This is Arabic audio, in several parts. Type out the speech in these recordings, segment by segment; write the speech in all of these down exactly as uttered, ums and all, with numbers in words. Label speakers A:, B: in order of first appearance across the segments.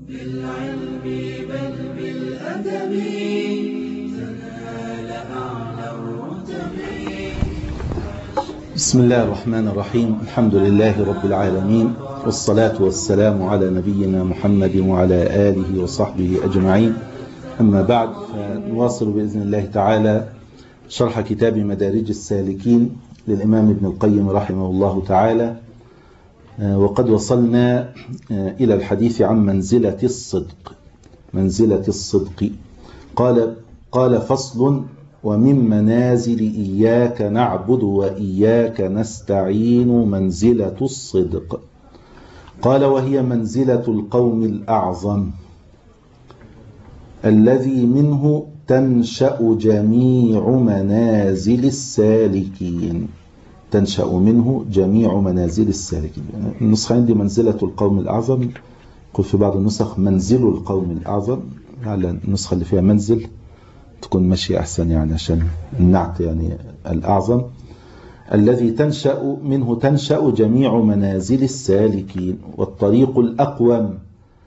A: بالعلم بل بالأدب تنال أعلى الرتب.
B: بسم الله الرحمن الرحيم. الحمد لله رب العالمين، والصلاة والسلام على نبينا محمد وعلى آله وصحبه أجمعين. أما بعد، فنواصل بإذن الله تعالى شرح كتاب مدارج السالكين للإمام ابن القيم رحمه الله تعالى، وقد وصلنا إلى الحديث عن منزلة الصدق. منزلة الصدق قال قال فصل: ومن منازل إياك نعبد وإياك نستعين منزلة الصدق. قال: وهي منزلة القوم الأعظم الذي منه تنشأ جميع منازل السالكين. تنشأ منه جميع منازل السالكين. النسخة عندي منزلة القوم الأعظم، قل في بعض النسخ منزل القوم الأعظم، على النسخة اللي فيها منزل تكون ماشية أحسن، يعني عشان النعت يعني الأعظم. الذي تنشأ منه تنشأ جميع منازل السالكين، والطريق الأقوم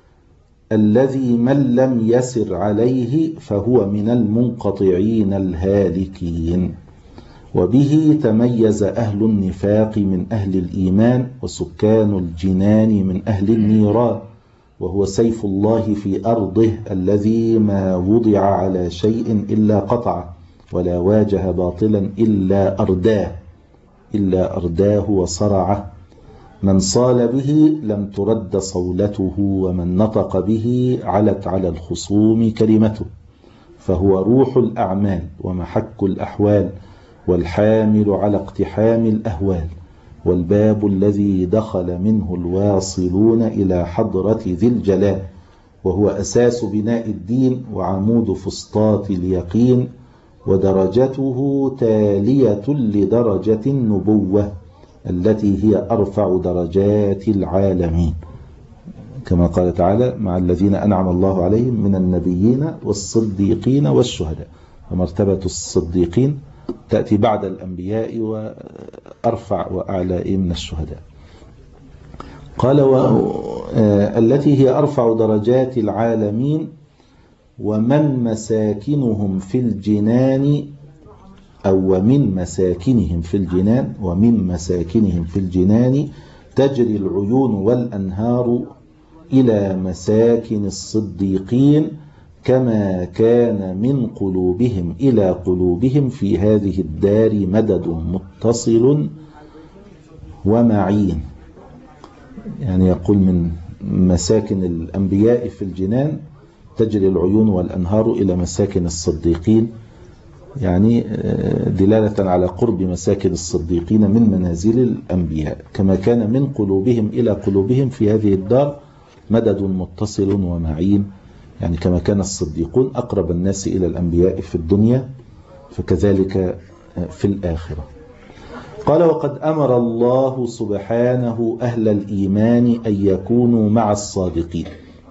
B: الذي من لم يسر عليه فهو من المنقطعين الهالكين. وبه تميز أهل النفاق من أهل الإيمان، وسكان الجنان من أهل النيران. وهو سيف الله في أرضه الذي ما وضع على شيء إلا قطعه، ولا واجه باطلا إلا أرداه إلا أرداه وصرعه. من صال به لم ترد صولته، ومن نطق به علت على الخصوم كلمته. فهو روح الأعمال ومحك الأحوال، والحامل على اقتحام الأهوال، والباب الذي دخل منه الواصلون إلى حضرة ذي الجلال. وهو أساس بناء الدين وعمود فسطاط اليقين، ودرجته تالية لدرجة النبوة التي هي أرفع درجات العالمين، كما قال تعالى: مع الذين أنعم الله عليهم من النبيين والصديقين والشهداء. ومرتبة الصديقين تأتي بعد الأنبياء وأرفع وأعلى من الشهداء. قال: و... آه... التي هي أرفع درجات العالمين، ومن مساكنهم في الجنان أو ومن مساكنهم في الجنان ومن مساكنهم في الجنان تجري العيون والأنهار إلى مساكن الصديقين، كما كان من قلوبهم إلى قلوبهم في هذه الدار مدد متصل ومعين. يعني يقول: من مساكن الأنبياء في الجنان تجري العيون والأنهار إلى مساكن الصديقين، يعني دلالة على قرب مساكن الصديقين من منازل الأنبياء. كما كان من قلوبهم إلى قلوبهم في هذه الدار مدد متصل ومعين، يعني كما كان الصديقون أقرب الناس إلى الأنبياء في الدنيا، فكذلك في الآخرة. قال: وقد أمر الله سبحانه أهل الإيمان أن يكونوا مع الصادقين،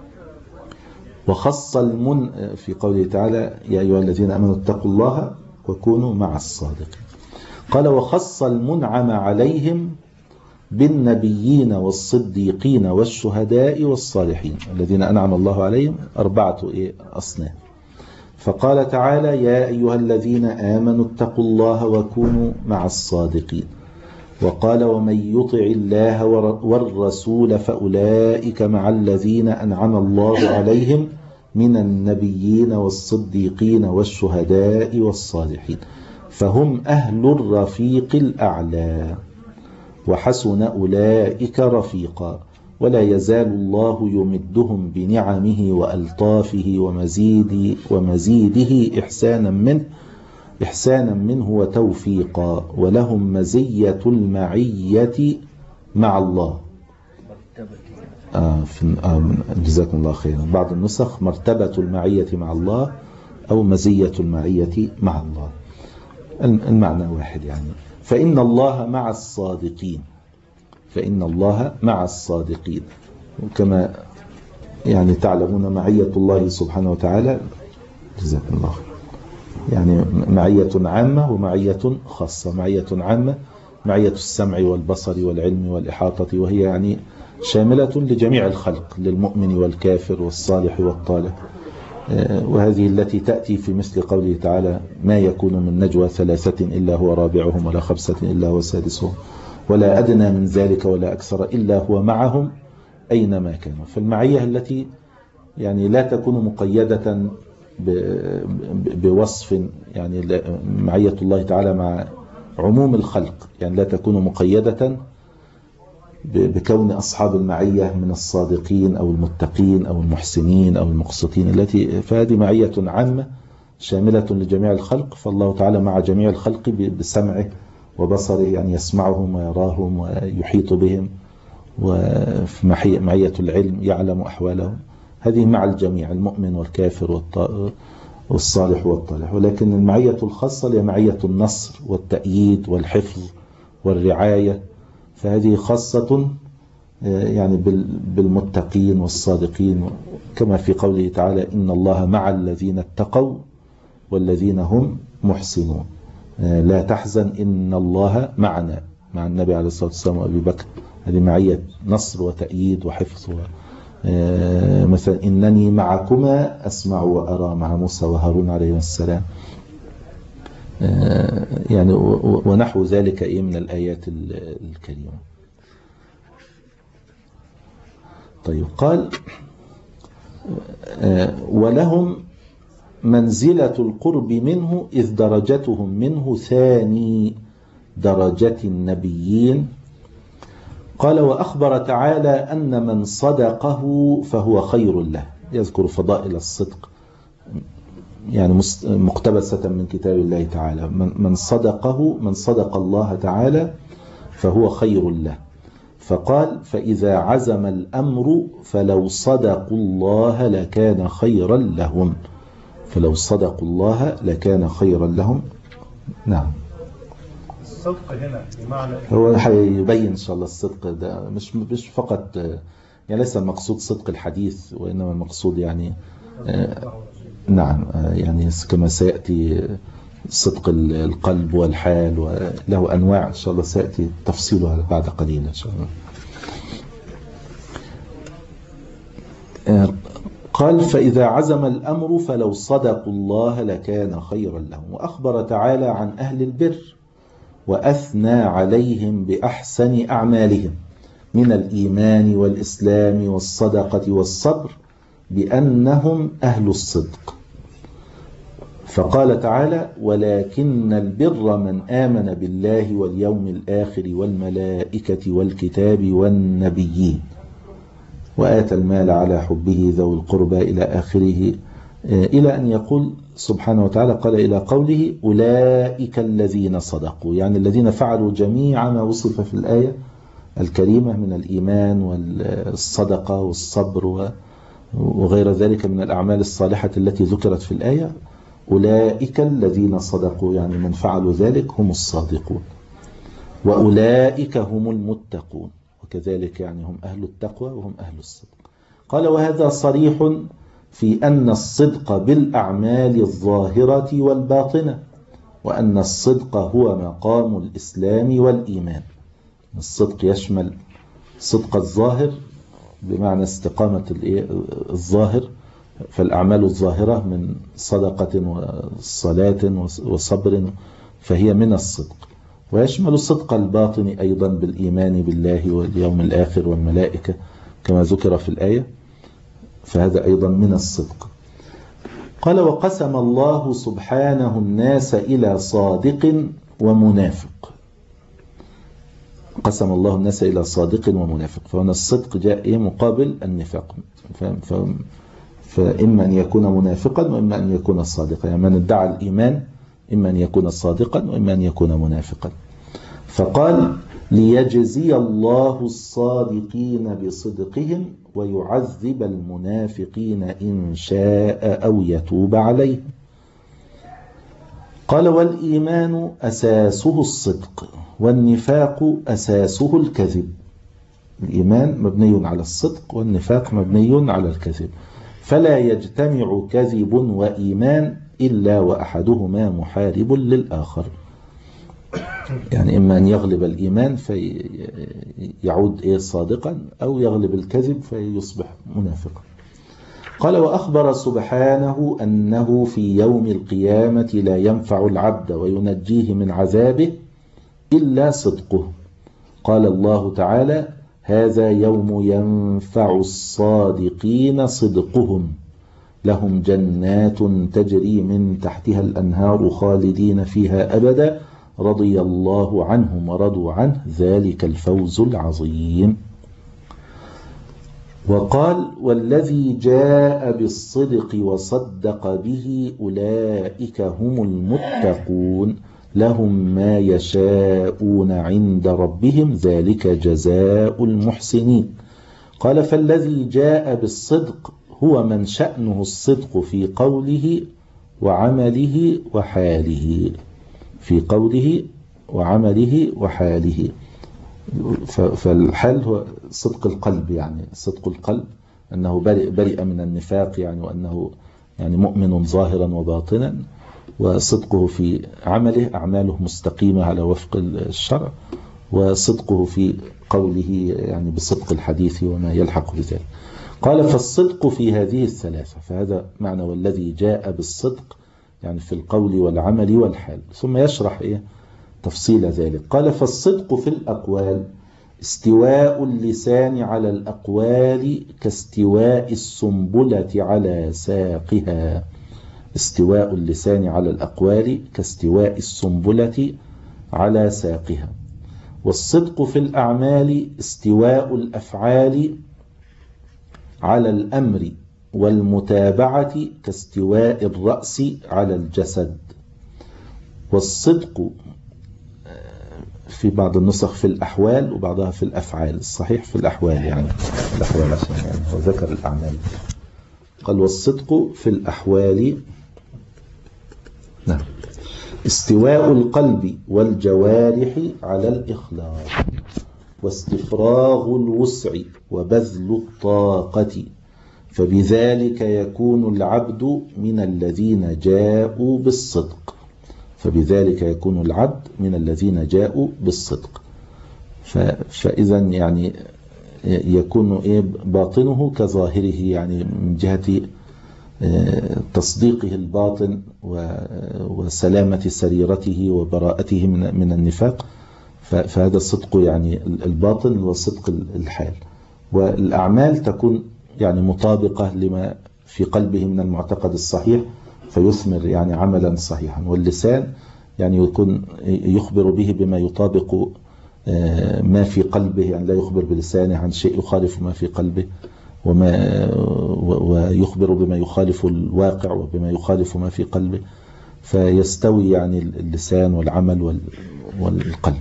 B: وخص المن في قوله تعالى: يا أيها الذين آمنوا اتقوا الله وكونوا مع الصادقين. قال: وخص المنعم عليهم بالنبيين والصديقين والشهداء والصالحين. الذين أنعم الله عليهم أربعة أصناف. فقال تعالى: يا أيها الذين آمنوا اتقوا الله وكونوا مع الصادقين. وقال: ومن يطع الله والرسول فأولئك مع الذين أنعم الله عليهم من النبيين والصديقين والشهداء والصالحين، فهم أهل الرفيق الأعلى، وحسن أولئك رفيقا. ولا يزال الله يمدهم بنعمه وألطافه ومزيد ومزيده إحسانا منه إحسانا منه وتوفيقا. ولهم مزية المعية مع الله. آه في آه جزاكم الله خيرا. بعض النسخ مرتبة المعية مع الله أو مزية المعية مع الله، المعنى واحد يعني. فإن الله مع الصادقين فإن الله مع الصادقين وكما يعني تعلمون معية الله سبحانه وتعالى، جزاكم الله خيرا، يعني معية عامة ومعية خاصة. معية عامة معية السمع والبصر والعلم والإحاطة، وهي يعني شاملة لجميع الخلق، للمؤمن والكافر والصالح والطالح. وهذه التي تأتي في مثل قوله تعالى: ما يكون من نجوى ثلاثة إلا هو رابعهم ولا خمسة إلا هو سادسهم ولا أدنى من ذلك ولا أكثر إلا هو معهم أينما كانوا. فالمعية التي يعني لا تكون مقيدة بوصف، يعني معية الله تعالى مع عموم الخلق، يعني لا تكون مقيدة بكون أصحاب المعية من الصادقين أو المتقين أو المحسنين أو المقسطين، التي فهذه معية عامة شاملة لجميع الخلق. فالله تعالى مع جميع الخلق بسمعه وبصره، يعني يسمعهم ويراهم ويحيط بهم، وفي معية العلم يعلم أحوالهم. هذه مع الجميع، المؤمن والكافر والصالح والطالح. ولكن المعية الخاصة هي معية النصر والتأييد والحفظ والرعاية، فهذه خاصة يعني بالمتقين والصادقين، كما في قوله تعالى: إن الله مع الذين اتقوا والذين هم محسنون. لا تحزن إن الله معنا، مع النبي عليه الصلاة والسلام وأبي بكر، هذه معية نصر وتأييد وحفظ. مثلا إنني معكما أسمع وأرى، مع موسى وهارون عليهم السلام، يعني ونحو ذلك إيه من الآيات الكريمة. طيب، قال: ولهم منزلة القرب منه إذ درجتهم منه ثاني درجة النبيين. قال: وأخبر تعالى أن من صدقه فهو خير له. يذكر فضائل الصدق يعني مقتبسة من كتاب الله تعالى. من صدقه من صدق الله تعالى فهو خير له. فقال: فإذا عزم الأمر فلو صدقوا الله لكان خيرا لهم. فلو صدقوا الله لكان خيرا لهم. نعم.
C: الصدق هنا بمعنى
B: هو هيبين إن شاء الله الصدق ده مش مش فقط، يعني ليس المقصود صدق الحديث، وإنما المقصود يعني آه نعم آه يعني كما سيأتي صدق القلب والحال، وله أنواع إن شاء الله سيأتي تفصيلها بعد قليل إن شاء الله. آه قال: فإذا عزم الأمر فلو صدقوا الله لكان خيرا لهم. وأخبر تعالى عن أهل البر وأثنى عليهم بأحسن أعمالهم من الإيمان والإسلام والصدقة والصبر بأنهم أهل الصدق. فقال تعالى: ولكن البر من آمن بالله واليوم الآخر والملائكة والكتاب والنبيين وآتى المال على حبه ذوي القربى إلى آخره، إلى أن يقول سبحانه وتعالى: قال إلى قوله: أولئك الذين صدقوا، يعني الذين فعلوا جميع ما وصف في الآية الكريمة من الإيمان والصدقة والصبر وغير ذلك من الأعمال الصالحة التي ذكرت في الآية. أولئك الذين صدقوا، يعني من فعلوا ذلك هم الصادقون. وأولئك هم المتقون، وكذلك يعني هم أهل التقوى وهم أهل الصدق. قال: وهذا صريح في أن الصدق بالأعمال الظاهرة والباطنة، وأن الصدق هو مقام الإسلام والإيمان. الصدق يشمل صدق الظاهر بمعنى استقامة الظاهر، فالأعمال الظاهرة من صدقة وصلاة وصبر فهي من الصدق، ويشمل صدق الباطن أيضا بالإيمان بالله واليوم الآخر والملائكة كما ذكر في الآية، فهذا أيضا من الصدق. قال: وقسم الله سبحانه الناس إلى صادق ومنافق. قسم الله الناس إلى صادق ومنافق، فهنا الصدق جاء مقابل النفاق، فإما أن يكون منافقا وإما أن يكون صادقا، يعني من ادعى الإيمان إما أن يكون صادقا وإما أن يكون منافقا. فقال: ليجزي الله الصادقين بصدقهم ويعذب المنافقين إن شاء أو يتوب عليهم. قال: والإيمان أساسه الصدق والنفاق أساسه الكذب. الإيمان مبني على الصدق والنفاق مبني على الكذب، فلا يجتمع كذب وإيمان إلا وأحدهما محارب للآخر. يعني إما أن يغلب الإيمان فيعود إيه صادقا، أو يغلب الكذب فيصبح منافقا. قال: وأخبر سبحانه أنه في يوم القيامة لا ينفع العبد وينجيه من عذابه إلا صدقه. قال الله تعالى: هذا يوم ينفع الصادقين صدقهم، لهم جنات تجري من تحتها الأنهار خالدين فيها أبدا، رضي الله عنهم ورضوا عنه، ذلك الفوز العظيم. وقال: والذي جاء بالصدق وصدق به أولئك هم المتقون، لهم ما يشاءون عند ربهم، ذلك جزاء المحسنين. قال: فالذي جاء بالصدق هو من شأنه الصدق في قوله وعمله وحاله، في قوله وعمله وحاله. فالحال هو صدق القلب، يعني صدق القلب أنه برئ, برئ من النفاق، يعني وأنه يعني مؤمن ظاهرا وباطنا. وصدقه في عمله، أعماله مستقيمة على وفق الشرع. وصدقه في قوله يعني بصدق الحديث وما يلحق بذلك. قال: فالصدق في هذه الثلاثة، فهذا معنى والذي جاء بالصدق، يعني في القول والعمل والحال. ثم يشرح إيه تفصيل ذلك. قال: فالصدق في الأقوال استواء اللسان على الأقوال كاستواء السنبلة على ساقها. استواء اللسان على الأقوال كاستواء السنبلة على ساقها. والصدق في الأعمال استواء الأفعال على الأمر والمتابعة كاستواء الرأس على الجسد. والصدق في بعض النسخ في الأحوال وبعضها في الأفعال، الصحيح في الأحوال، يعني الأحوال عشان يعني هو ذكر الأعمال. قال: والصدق في الأحوال نعم استواء القلب والجوارح على الإخلاص، واستفراغ الوسع وبذل الطاقة، فبذلك يكون العبد من الذين جاءوا بالصدق. فبذلك يكون العبد من الذين جاءوا بالصدق. فإذا يعني يكون إيه باطنه كظاهره، يعني من جهة تصديقه الباطن وسلامة سريرته وبراءته من النفاق. فهذا الصدق يعني الباطن وصدق الحال. والأعمال تكون يعني مطابقة لما في قلبه من المعتقد الصحيح فيثمر يعني عملا صحيحا. واللسان يعني يكون يخبر به بما يطابق ما في قلبه، يعني لا يخبر بلسانه عن شيء يخالف ما في قلبه، وما ويخبر بما يخالف الواقع وبما يخالف ما في قلبه، فيستوي يعني اللسان والعمل والقلب.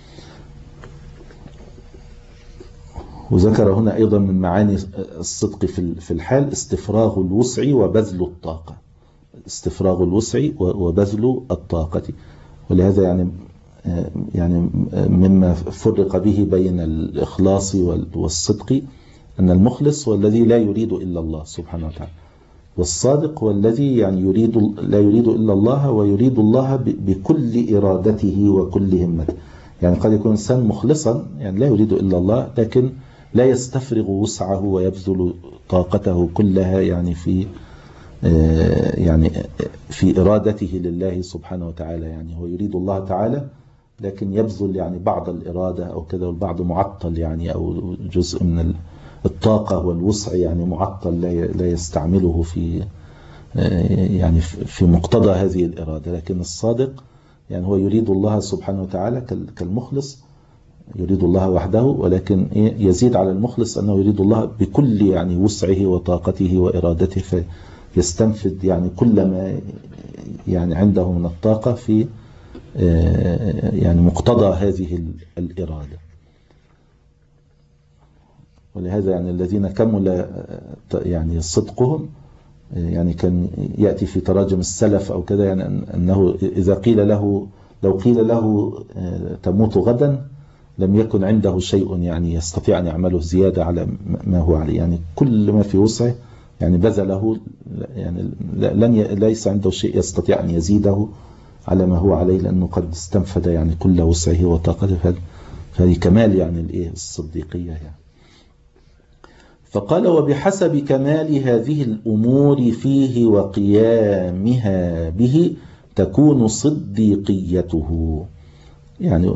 B: وذكر هنا أيضا من معاني الصدق في الحال استفراغ الوسع وبذل الطاقة. استفراغ الوسع وبذل الطاقة. ولهذا يعني يعني مما فرق به بين الإخلاص والصدق أن المخلص هو الذي لا يريد إلا الله سبحانه وتعالى، والصادق هو الذي يعني يريد لا يريد إلا الله ويريد الله بكل إرادته وكل همته. يعني قد يكون إنسان مخلصا يعني لا يريد إلا الله، لكن لا يستفرغ وسعه ويبذل طاقته كلها يعني في يعني في إرادته لله سبحانه وتعالى. يعني هو يريد الله تعالى لكن يبذل يعني بعض الإرادة أو كذا، والبعض معطل يعني أو جزء من الطاقة والوسع يعني معطل لا يستعمله في يعني في مقتضى هذه الإرادة. لكن الصادق يعني هو يريد الله سبحانه وتعالى كالمخلص، يريد الله وحده، ولكن يزيد على المخلص أنه يريد الله بكل يعني وسعه وطاقته وإرادته، فيستنفذ يعني كل ما يعني عنده من الطاقة في يعني مقتضى هذه الإرادة. ولهذا يعني الذين كمل يعني صدقهم يعني كان يأتي في تراجم السلف أو كذا، يعني أنه إذا قيل له لو قيل له تموت غدا لم يكن عنده شيء يعني يستطيع أن يعمله زيادة على ما هو عليه، يعني كل ما في وسعه يعني بذله، يعني لن ي... ليس عنده شيء يستطيع أن يزيده على ما هو عليه، لأنه قد استنفد يعني كل وسعه وطاقته، فهذه كمال يعني الإيه الصديقية يعني. فقال وبحسب كمال هذه الأمور فيه وقيامها به تكون صديقيته. يعني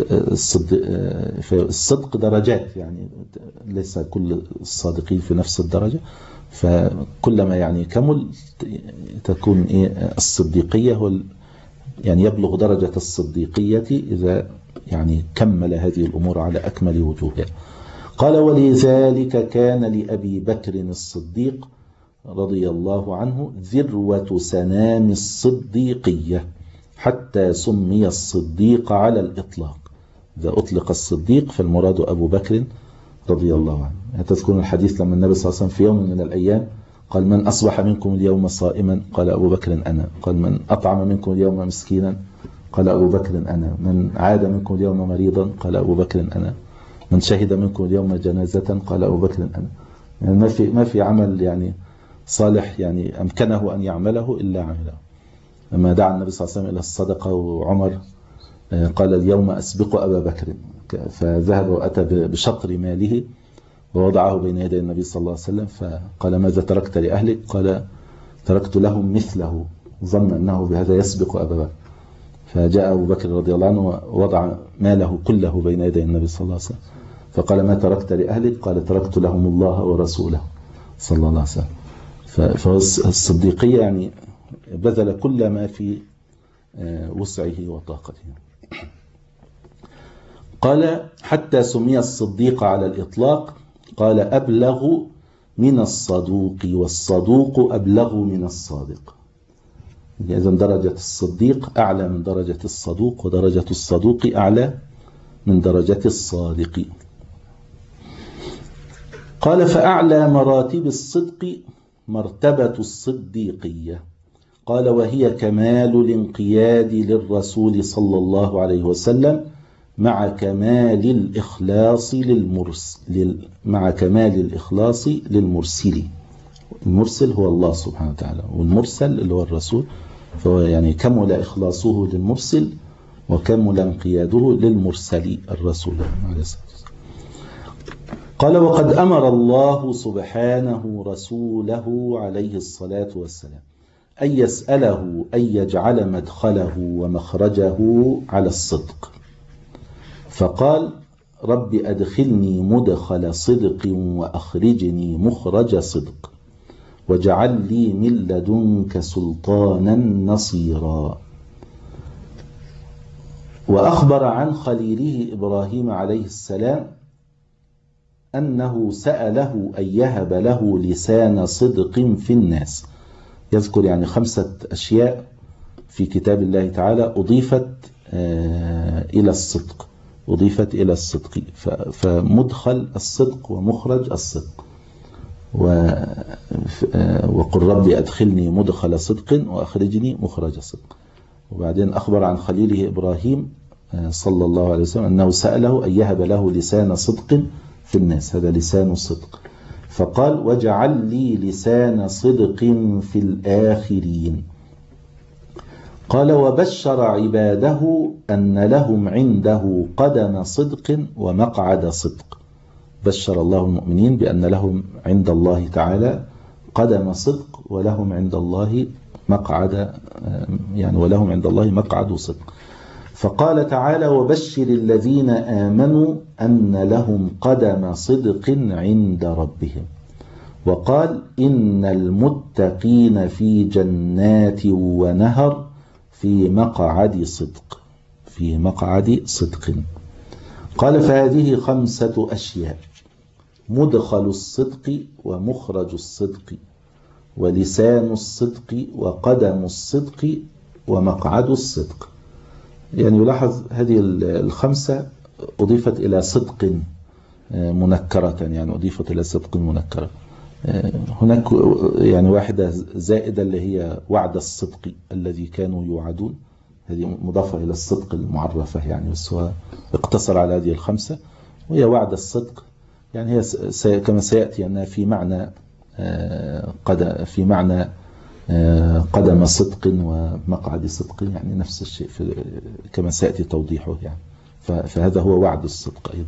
B: الصدق درجات، يعني ليس كل الصادقين في نفس الدرجة، فكلما يعني كمل تكون إيه الصديقية، هو يعني يبلغ درجة الصديقية إذا يعني كمل هذه الأمور على أكمل وجوهها. قال ولذلك كان لأبي بكر الصديق رضي الله عنه ذروة سنام الصديقية حتى سمي الصديق على الإطلاق. إذا أطلق الصديق فالمراد أبو بكر رضي الله عنه. تذكرون الحديث لما النبي صلى الله عليه وسلم في يوم من الأيام قال من أصبح منكم اليوم صائما؟ قال أبو بكر أنا. قال من أطعم منكم اليوم مسكينا؟ قال أبو بكر أنا. من عاد منكم اليوم مريضا؟ قال أبو بكر أنا. من شهد منكم اليوم جنازة؟ قال أبو بكر أنا. يعني ما في ما في عمل يعني صالح يعني أمكنه أن يعمله إلا عمله. لما دعا النبي صلى الله عليه وسلم إلى الصدقة وعمر قال اليوم أسبق أبا بكر، فذهب وأتى بشطر ماله ووضعه بين يدي النبي صلى الله عليه وسلم، فقال ماذا تركت لأهلك؟ قال تركت لهم مثله، ظن أنه بهذا يسبق أبا بكر. فجاء أبو بكر رضي الله عنه ووضع ماله كله بين يدي النبي صلى الله عليه وسلم، فقال ما تركت لأهلك؟ قال تركت لهم الله ورسوله صلى الله عليه وسلم. فالصديقية يعني بذل كل ما في وسعه وطاقته. قال حتى سمي الصديق على الإطلاق. قال أبلغ من الصدوق والصدوق أبلغ من الصادق. إذن درجة الصديق أعلى من درجة الصدوق، ودرجة الصدوق أعلى من درجة الصادق. قال فأعلى مراتب الصدق مرتبة الصديقية. قال وهي كمال الانقياد للرسول صلى الله عليه وسلم مع كمال الإخلاص للمرسل مع كمال الإخلاص للمرسل. المرسل هو الله سبحانه وتعالى، والمرسل اللي هو الرسول، فهو يعني كمل إخلاصه للمرسل وكمل انقياده للمرسل الرسول عليه الصلاة والسلام. قال وقد أمر الله سبحانه رسوله عليه الصلاة والسلام أن يسأله أن يجعل مدخله ومخرجه على الصدق، فقال رب أدخلني مدخل صدق وأخرجني مخرج صدق واجعل لي من لدنك سلطانا نصيرا. وأخبر عن خليله إبراهيم عليه السلام أنه سأله أن يهب له لسان صدق في الناس. يذكر يعني خمسة أشياء في كتاب الله تعالى أضيفت إلى الصدق أضيفت إلى الصدق فمدخل الصدق ومخرج الصدق. وقل ربي أدخلني مدخل صدق وأخرجني مخرج صدق. وبعدين أخبر عن خليله إبراهيم صلى الله عليه وسلم أنه سأله أن يهب له لسان صدق في الناس، هذا لسان الصدق، فقال واجعل لي لسان صدق في الآخرين. قال وبشر عباده أن لهم عنده قدم صدق ومقعد صدق. بشر الله المؤمنين بأن لهم عند الله تعالى قدم صدق ولهم عند الله مقعد يعني ولهم عند الله مقعد صدق. فقال تعالى وبشر الذين آمنوا أن لهم قدم صدق عند ربهم. وقال إن المتقين في جنات ونهر في مقعد صدق في مقعد صدق. قال فهذه خمسة أشياء: مدخل الصدق ومخرج الصدق ولسان الصدق وقدم الصدق ومقعد الصدق. يعني يلاحظ هذه الخمسة أضيفت إلى صدق منكرة، يعني أضيفت إلى صدق منكرة. هناك يعني واحدة زائدة اللي هي وعد الصدق الذي كانوا يوعدون، هذه مضافة إلى الصدق المعرفة يعني، بس هو اقتصر على هذه الخمسة. وهي وعد الصدق يعني هي كما سيأتي أنها في معنى قد في معنى قدم صدق ومقعد صدق، يعني نفس الشيء في كما سيأتي توضيحه يعني. فهذا هو وعد الصدق أيضا.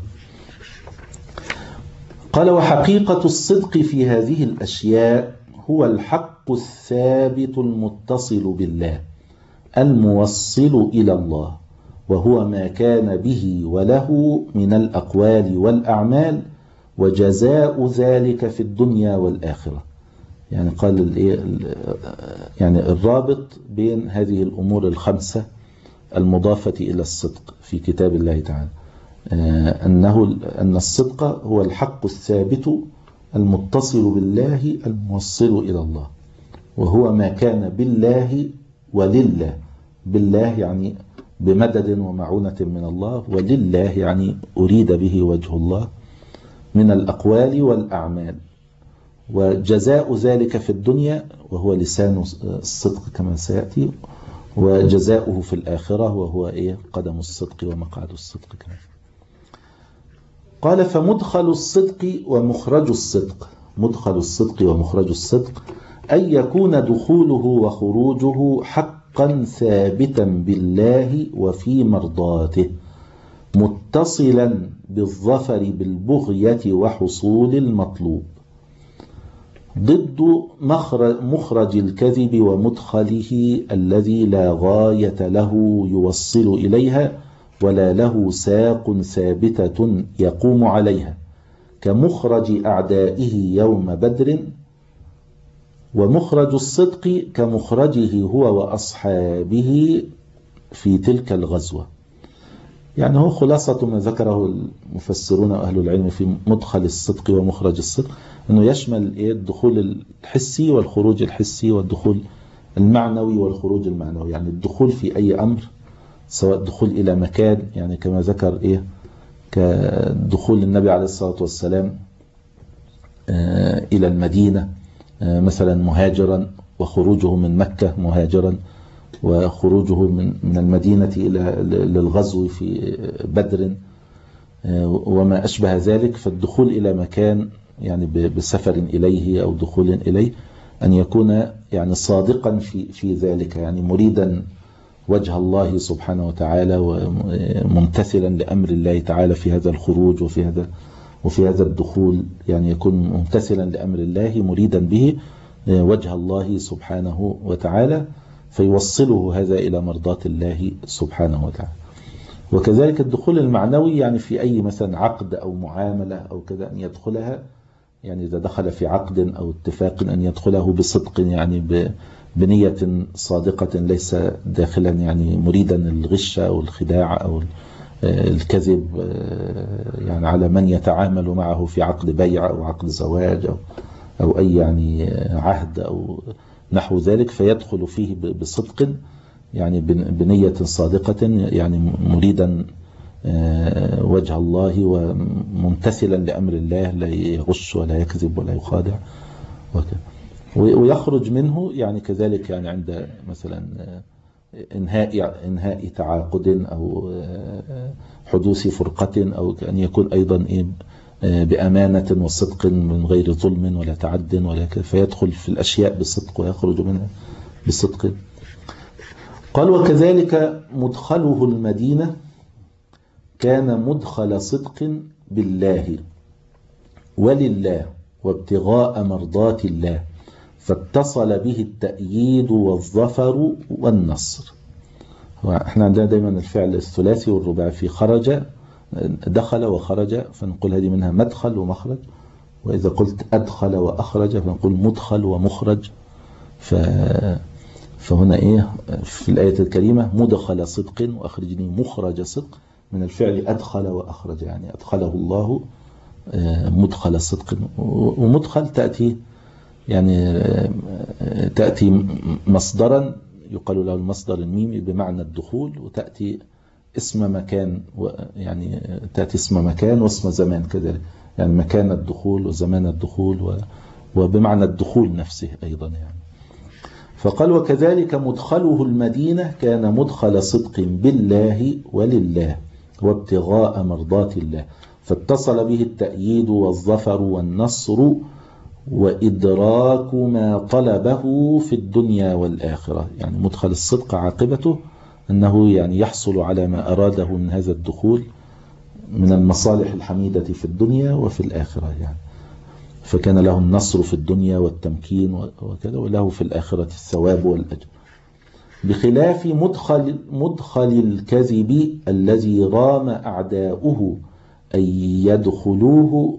B: قال وحقيقة الصدق في هذه الأشياء هو الحق الثابت المتصل بالله الموصل إلى الله، وهو ما كان به وله من الأقوال والأعمال، وجزاء ذلك في الدنيا والآخرة. يعني قال يعني الرابط بين هذه الأمور الخمسة المضافة إلى الصدق في كتاب الله تعالى، أنه أن الصدق هو الحق الثابت المتصل بالله الموصل إلى الله، وهو ما كان بالله ولله. بالله يعني بمدد ومعونة من الله، ولله يعني أريد به وجه الله، من الأقوال والأعمال، وجزاء ذلك في الدنيا وهو لسان الصدق كما سيأتي، وجزاؤه في الآخرة وهو إيه؟ قدم الصدق ومقعد الصدق كما. قال فمدخل الصدق ومخرج الصدق. مدخل الصدق ومخرج الصدق أن يكون دخوله وخروجه حقا ثابتا بالله وفي مرضاته، متصلا بالظفر بالبغية وحصول المطلوب، ضد مخرج الكذب ومدخله الذي لا غاية له يوصل إليها ولا له ساق ثابتة يقوم عليها، كمخرج أعدائه يوم بدر. ومخرج الصدق كمخرجه هو وأصحابه في تلك الغزوة. يعني هو خلاصة ما ذكره المفسرون وأهل العلم في مدخل الصدق ومخرج الصدق، أنه يشمل الدخول الحسي والخروج الحسي، والدخول المعنوي والخروج المعنوي. يعني الدخول في أي أمر، سواء الدخول إلى مكان، يعني كما ذكر إيه كدخول النبي عليه الصلاة والسلام إلى المدينة مثلا مهاجرا، وخروجه من مكة مهاجرا، وخروجه من من المدينة إلى للغزو في بدر وما أشبه ذلك. فالدخول إلى مكان يعني بسفر إليه أو دخول إليه أن يكون يعني صادقا في في ذلك، يعني مريدا وجه الله سبحانه وتعالى وممتثلا لأمر الله تعالى في هذا الخروج وفي هذا وفي هذا الدخول، يعني يكون ممتثلا لأمر الله مريدا به وجه الله سبحانه وتعالى، فيوصله هذا إلى مرضات الله سبحانه وتعالى. وكذلك الدخول المعنوي يعني في أي مثلا عقد أو معاملة أو كذا، أن يدخلها يعني إذا دخل في عقد أو اتفاق أن يدخله بصدق، يعني بنية صادقة، ليس داخلا يعني مريدا الغش أو الخداع أو الكذب يعني على من يتعامل معه في عقد بيع أو عقد زواج أو أو أي يعني عهد أو نحو ذلك، فيدخل فيه بصدق يعني بنية صادقة، يعني مريدا وجه الله وممتثلا لأمر الله، لا يغش ولا يكذب ولا يخادع وكذا. ويخرج منه يعني كذلك يعني عند مثلا انهاء انهاء تعاقد او حدوث فرقة، او ان يكون ايضا ايه بأمانة وصدق من غير ظلم ولا تعد ولا كذا، فيدخل في الاشياء بصدق ويخرج منها بصدق. قال وكذلك مدخله المدينة كان مدخل صدق بالله ولله وابتغاء مرضات الله، فاتصل به التأييد والظفر والنصر. احنا عندنا دايما الفعل الثلاثي والرباعي في خرج، دخل وخرج، فنقول هذه منها مدخل ومخرج. وإذا قلت أدخل وأخرج فنقول مدخل ومخرج. ف فهنا إيه في الآية الكريمة مدخل صدق وأخرجني مخرج صدق، من الفعل أدخل وأخرج، يعني أدخله الله مدخل صدق. ومدخل تأتي يعني تأتي مصدرا يقال له المصدر الميمي بمعنى الدخول، وتأتي اسم مكان، يعني تأتي اسم مكان واسم زمان كذلك، يعني مكان الدخول وزمان الدخول وبمعنى الدخول نفسه أيضا يعني. فقال وكذلك مدخله المدينة كان مدخل صدق بالله ولله وابتغاء مرضات الله، فاتصل به التأييد والظفر والنصر وإدراك ما طلبه في الدنيا والآخرة. يعني مدخل الصدق عاقبته أنه يعني يحصل على ما أراده من هذا الدخول من المصالح الحميدة في الدنيا وفي الآخرة يعني. فكان له النصر في الدنيا والتمكين وكذا، وله في الآخرة الثواب والأجر، بخلاف مدخل, مدخل الكذب الذي رام أعداؤه أن يدخلوه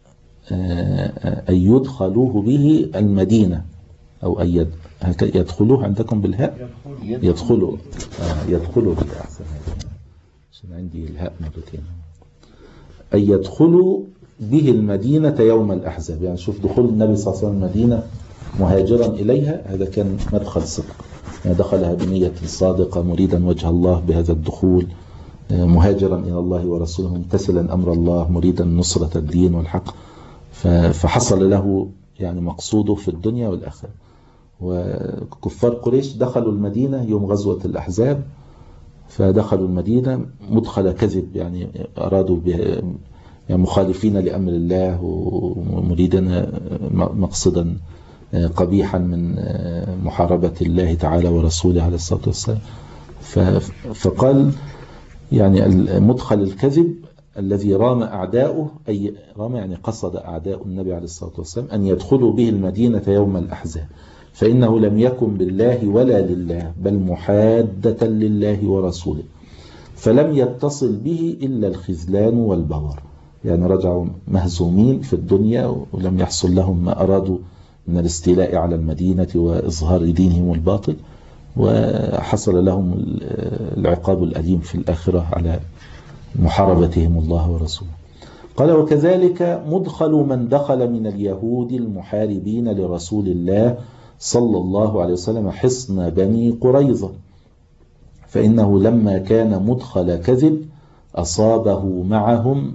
B: أن يدخلوه به المدينة، أو أن يدخلوه عندكم بالهاء يدخلوا يدخلوا بالأحسن عشان عندي الهاء مرتين، أن يدخلوا به المدينة يوم الأحزاب. يعني شوف دخول النبي صلى الله عليه وسلم المدينة مهاجرا إليها، هذا كان مدخل صدق، يعني دخلها بنية صادقة مريدا وجه الله بهذا الدخول، مهاجرا إلى الله ورسوله ممتثلا أمر الله مريدا نصرة الدين والحق، فحصل له يعني مقصوده في الدنيا والآخرة. وكفار قريش دخلوا المدينة يوم غزوة الأحزاب، فدخلوا المدينة مدخل كذب، يعني أرادوا يعني مخالفين لأمر الله ومريدين مقصدا قبيحا من محاربة الله تعالى ورسوله عليه الصلاة والسلام. فقال يعني مدخل الكذب الذي رام أعداؤه، أي رام يعني قصد أعداء النبي عليه الصلاة والسلام أن يدخلوا به المدينة يوم الأحزاب، فإنه لم يكن بالله ولا لله بل محادة لله ورسوله، فلم يتصل به إلا الخذلان والبور. يعني رجعوا مهزومين في الدنيا ولم يحصل لهم ما أرادوا من الاستيلاء على المدينة وإظهار دينهم الباطل، وحصل لهم العقاب الأليم في الآخرة على محاربتهم الله ورسوله. قال وكذلك مدخل من دخل من اليهود المحاربين لرسول الله صلى الله عليه وسلم حصن بني قريظة، فإنه لما كان مدخل كذب أصابه معهم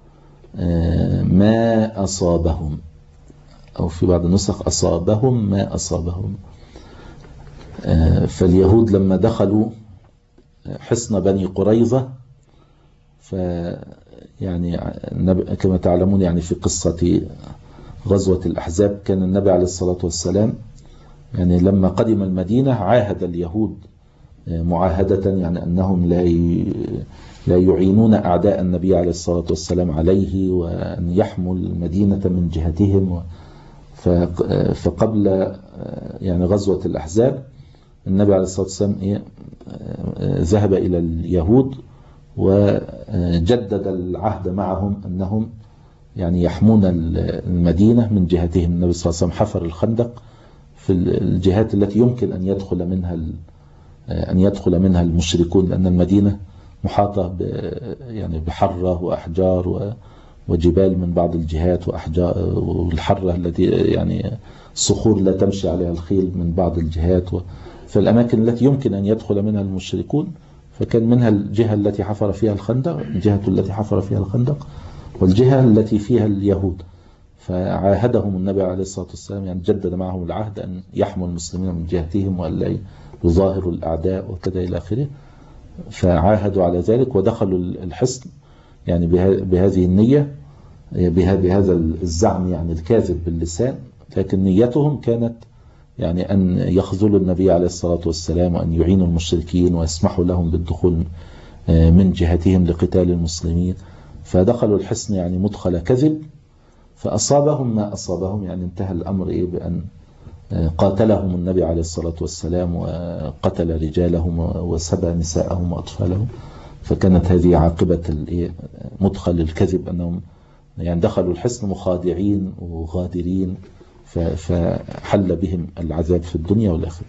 B: ما أصابهم، أو في بعض النسخ أصابهم ما أصابهم. فاليهود لما دخلوا حصن بني قريظة، فيعني كما تعلمون يعني في قصة غزوة الأحزاب كان النبي عليه الصلاة والسلام يعني لما قدم المدينة عاهد اليهود معاهدة، يعني أنهم لا لا يعينون أعداء النبي عليه الصلاة والسلام عليه، وأن يحموا المدينة من جهتهم. فقبل يعني غزوة الأحزاب النبي عليه الصلاة والسلام ذهب إلى اليهود وجدد العهد معهم أنهم يعني يحمون المدينة من جهتهم. النبي صلى الله عليه وسلم حفر الخندق في الجهات التي يمكن أن يدخل منها أن يدخل منها المشركون، لأن المدينة محاطة يعني بحرة وأحجار وجبال من بعض الجهات، وأحجار والحرة التي يعني صخور لا تمشي عليها الخيل من بعض الجهات، فالأماكن التي يمكن أن يدخل منها المشركون فكان منها الجهة التي حفر فيها الخندق، الجهة التي حفر فيها الخندق والجهة التي فيها اليهود. فعاهدهم النبي عليه الصلاة والسلام، يعني جدد معهم العهد أن يحموا المسلمين من جهتهم وأن يظاهروا الأعداء وكذا إلى آخره. فعاهدوا على ذلك ودخلوا الحصن يعني بهذه النية، بهذا الزعم يعني الكاذب باللسان، لكن نيتهم كانت يعني أن يخذلوا النبي عليه الصلاة والسلام وأن يعينوا المشركين ويسمحوا لهم بالدخول من جهتهم لقتال المسلمين. فدخلوا الحصن يعني مدخل كذب، فأصابهم ما أصابهم، يعني انتهى الأمر إيه بأن قاتلهم النبي عليه الصلاة والسلام وقتل رجالهم وسبى نساءهم وأطفالهم. فكانت هذه عاقبة مدخل الكذب، أنهم يعني دخلوا الحصن مخادعين وغادرين، فحل بهم العذاب في الدنيا والآخرة.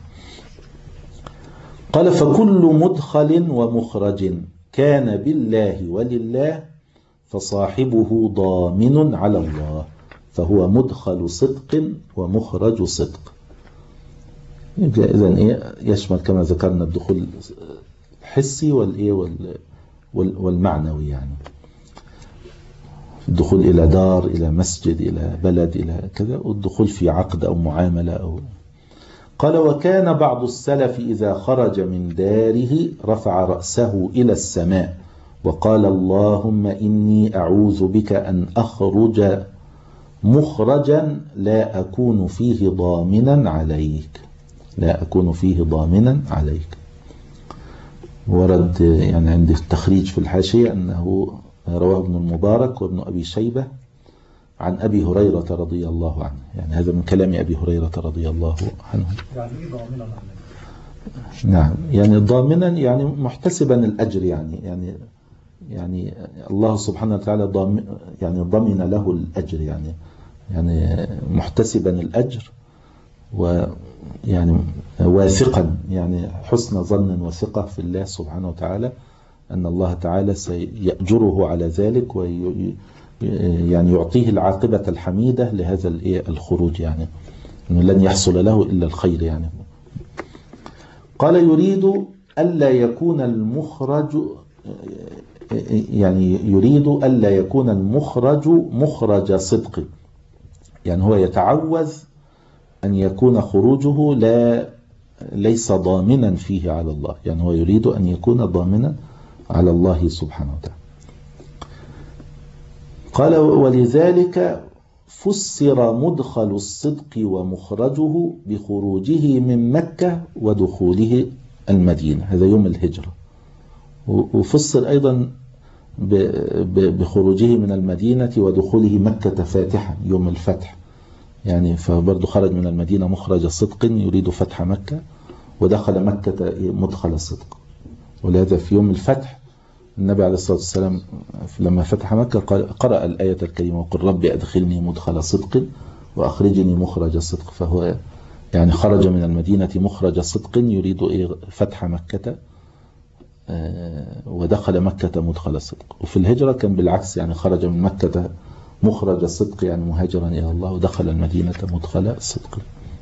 B: قال فكل مدخل ومخرج كان بالله ولله فصاحبه ضامن على الله، فهو مدخل صدق ومخرج صدق. إذن إيه يشمل كما ذكرنا الدخول الحسي والإيه والمعنوي، يعني الدخول إلى دار، إلى مسجد، إلى بلد، إلى كذا، والدخول في عقد أو معاملة أو. قال وكان بعض السلف إذا خرج من داره رفع رأسه إلى السماء وقال اللهم إني أعوذ بك أن أخرج مخرجا لا أكون فيه ضامنا عليك، لا أكون فيه ضامنا عليك. ورد يعني عندي التخريج في الحاشية أنه رواه ابن المبارك وابن أبي شيبة عن أبي هريرة رضي الله عنه، يعني هذا من كلام أبي هريرة رضي الله عنه.
C: يعني إيه ضامنا عليك؟
B: نعم، يعني ضامنا يعني محتسبا الأجر، يعني يعني يعني الله سبحانه وتعالى ضامن، يعني ضمن له الأجر، يعني يعني محتسبا الأجر، ويعني واثقا، يعني حسن ظن وثقة في الله سبحانه وتعالى أن الله تعالى سيأجره على ذلك، وي يعني يعطيه العاقبة الحميدة لهذا الخروج، يعني أنه لن يحصل له إلا الخير. يعني قال يريد ألا يكون المخرج، يعني يريد ألا يكون المخرج مخرج صدق، يعني هو يتعوذ أن يكون خروجه لا ليس ضامنا فيه على الله، يعني هو يريد أن يكون ضامنا على الله سبحانه وتعالى. قال ولذلك فسر مدخل الصدق ومخرجه بخروجه من مكة ودخوله المدينة، هذا يوم الهجرة، وفسر أيضا بخروجه من المدينة ودخوله مكة فاتحا يوم الفتح، يعني فبرضه خرج من المدينة مخرج صدق يريد فتح مكة، ودخل مكة مدخل صدق. ولهذا في يوم الفتح النبي عليه الصلاة والسلام لما فتح مكة قرأ الآية الكريمة وقل ربي أدخلني مدخل صدق وأخرجني مخرج صدق، فهو يعني خرج من المدينة مخرج صدق يريد فتح مكة، ودخل مكة مدخل صدق. وفي الهجرة كان بالعكس، يعني خرج من مكة مخرج صدق يعني مهاجرا إلى الله، ودخل المدينة مدخل صدق.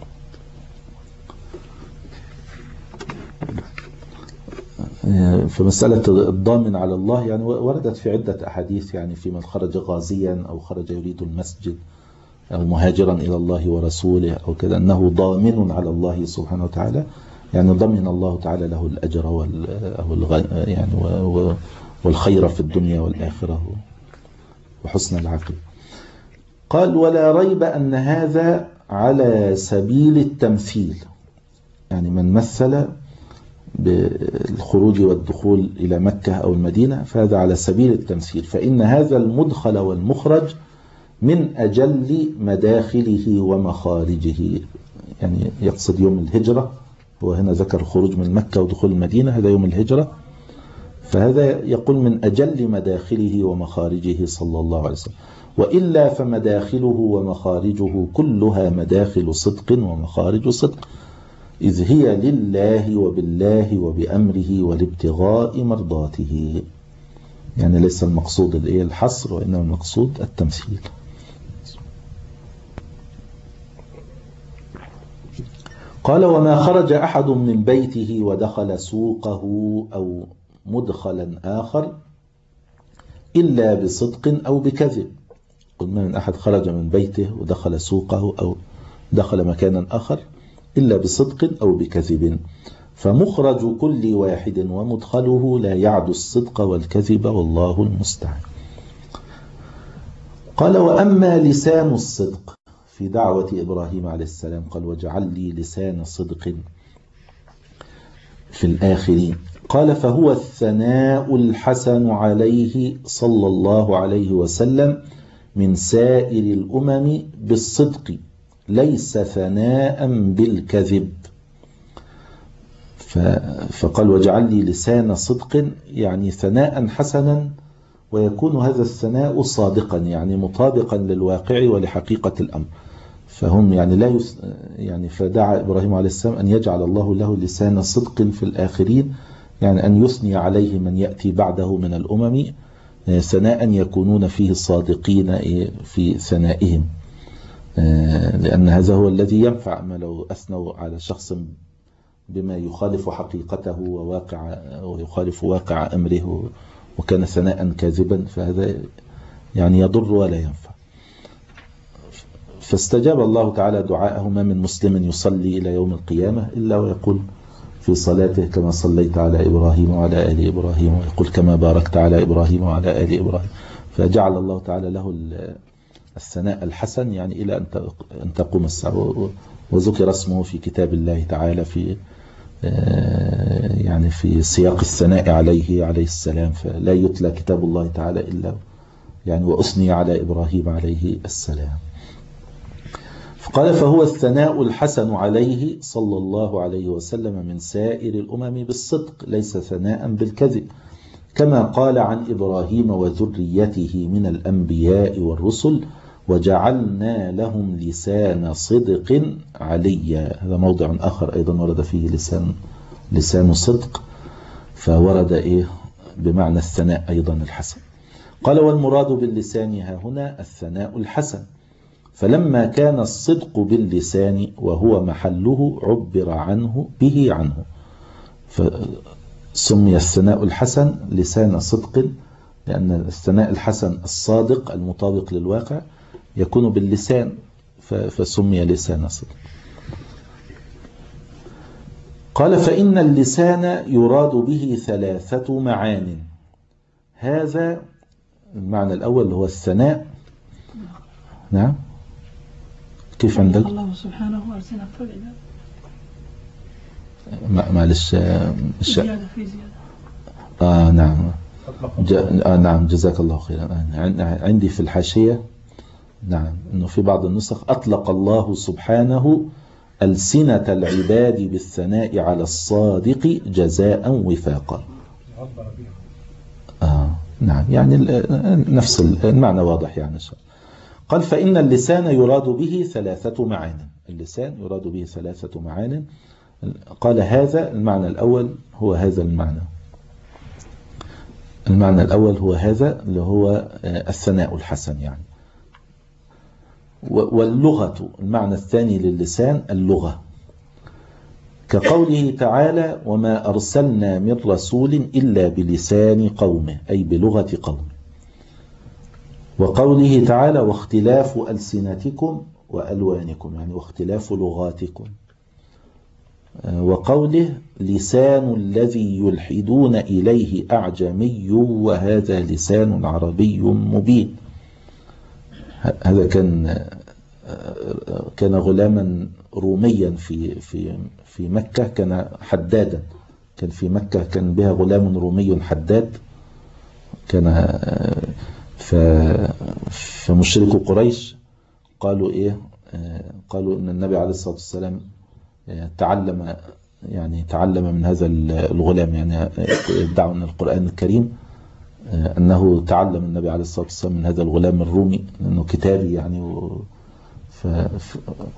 B: فمسألة الضامن على الله يعني وردت في عدة أحاديث، يعني في من خرج غازيا أو خرج يريد المسجد أو مهاجرا إلى الله ورسوله أو كذا، أنه ضامن على الله سبحانه وتعالى، يعني ضمن الله تعالى له الأجر وال يعني والخير في الدنيا والآخرة وحسن العاقبة. قال ولا ريب أن هذا على سبيل التمثيل، يعني من مثل بالخروج والدخول إلى مكة أو المدينة فهذا على سبيل التمثيل، فإن هذا المدخل والمخرج من أجل مداخله ومخارجه، يعني يقصد يوم الهجرة، هو هنا ذكر الخروج من مكة ودخول المدينة هذا يوم الهجرة، فهذا يقول من أجل مداخله ومخارجه صلى الله عليه وسلم، وإلا فمداخله ومخارجه كلها مداخل صدق ومخارج صدق، إذ هي لله وبالله وبأمره والابتغاء مرضاته، يعني ليس المقصود الحصر وإنما المقصود التمثيل. قال وما خرج أحد من بيته ودخل سوقه أو مدخلا آخر إلا بصدق أو بكذب، قلنا من أحد خرج من بيته ودخل سوقه أو دخل مكانا آخر إلا بصدق أو بكذب، فمخرج كل واحد ومدخله لا يعد الصدق والكذب والله المستعان. قال وأما لسان الصدق في دعوة إبراهيم عليه السلام، قال واجعل لي لسان صدق في الآخرين، قال فهو الثناء الحسن عليه صلى الله عليه وسلم من سائر الأمم بالصدق ليس ثناء بالكذب، فقال واجعل لي لسان صدق يعني ثناء حسنا، ويكون هذا الثناء صادقا يعني مطابقا للواقع ولحقيقة الأمر، فهم يعني لا يس يعني فدعا إبراهيم عليه السلام أن يجعل الله له لسان صدق في الآخرين، يعني أن يثني عليه من يأتي بعده من الأمم ثناء يكونون فيه صادقين في ثنائهم، لأن هذا هو الذي ينفع. أما لو أثنوا على شخص بما يخالف حقيقته وواقع ويخالف واقع أمره وكان ثناء كاذبا فهذا يعني يضر ولا ينفع. فاستجاب الله تعالى دعاءه، ما من مسلم يصلي إلى يوم القيامة إلا ويقول في صلاته كما صليت على إبراهيم وعلى آل إبراهيم، ويقول كما باركت على إبراهيم وعلى آل إبراهيم، فجعل الله تعالى له الثناء الحسن يعني إلى أن تقوم الساعة، وذكر اسمه في كتاب الله تعالى في يعني في سياق الثناء عليه عليه السلام، فلا يتلى كتاب الله تعالى إلا يعني وأثني على إبراهيم عليه السلام. فقال فهو الثناء الحسن عليه صلى الله عليه وسلم من سائر الأمم بالصدق ليس ثناء بالكذب، كما قال عن إبراهيم وذريته من الأنبياء والرسل وجعلنا لهم لسان صدق عليا. هذا موضع آخر أيضا ورد فيه لسان لسان صدق، فورد إيه بمعنى الثناء أيضا الحسن. قال والمراد باللسان ها هنا الثناء الحسن، فلما كان الصدق باللسان وهو محله عبر عنه به عنه، فسمي الثناء الحسن لسان صدق، لأن الثناء الحسن الصادق المطابق للواقع يكون باللسان، فسمي لسان صدق. قال فإن اللسان يراد به ثلاثة معان. هذا المعنى الأول هو الثناء. نعم كيف عندك؟
D: الله سبحانه وتعالى فعلا.
B: معلش
D: زيادة في زيادة.
B: آه نعم آه نعم جزاك الله خيرا. عندي في الحاشية نعم إنه في بعض النسخ أطلق الله سبحانه ألسنة العباد بالثناء على الصادق جزاء وفاقا. آه نعم يعني نفس المعنى واضح يعني. قال فإن اللسان يراد به ثلاثة معان. اللسان يراد به ثلاثة معان. قال هذا المعنى الأول هو هذا المعنى. المعنى الأول هو هذا اللي هو الثناء الحسن يعني. واللغة المعنى الثاني للسان اللغة، كقوله تعالى وما أرسلنا من رسول إلا بلسان قومه أي بلغة قومه. وقوله تعالى واختلاف ألسنتكم وألوانكم يعني واختلاف لغاتكم. وقوله لسان الذي يلحدون إليه أعجمي وهذا لسان عربي مبين. هذا كان كان غلاما روميا في في في مكة، كان حدادا، كان في مكة كان بها غلام رومي حداد، كان فمشركو قريش قالوا ايه قالوا ان النبي عليه الصلاة والسلام تعلم يعني تعلم من هذا الغلام، يعني يدعوا ان القرآن الكريم أنه تعلم النبي عليه الصلاة والسلام من هذا الغلام الرومي أنه كتابي يعني و ف... ف...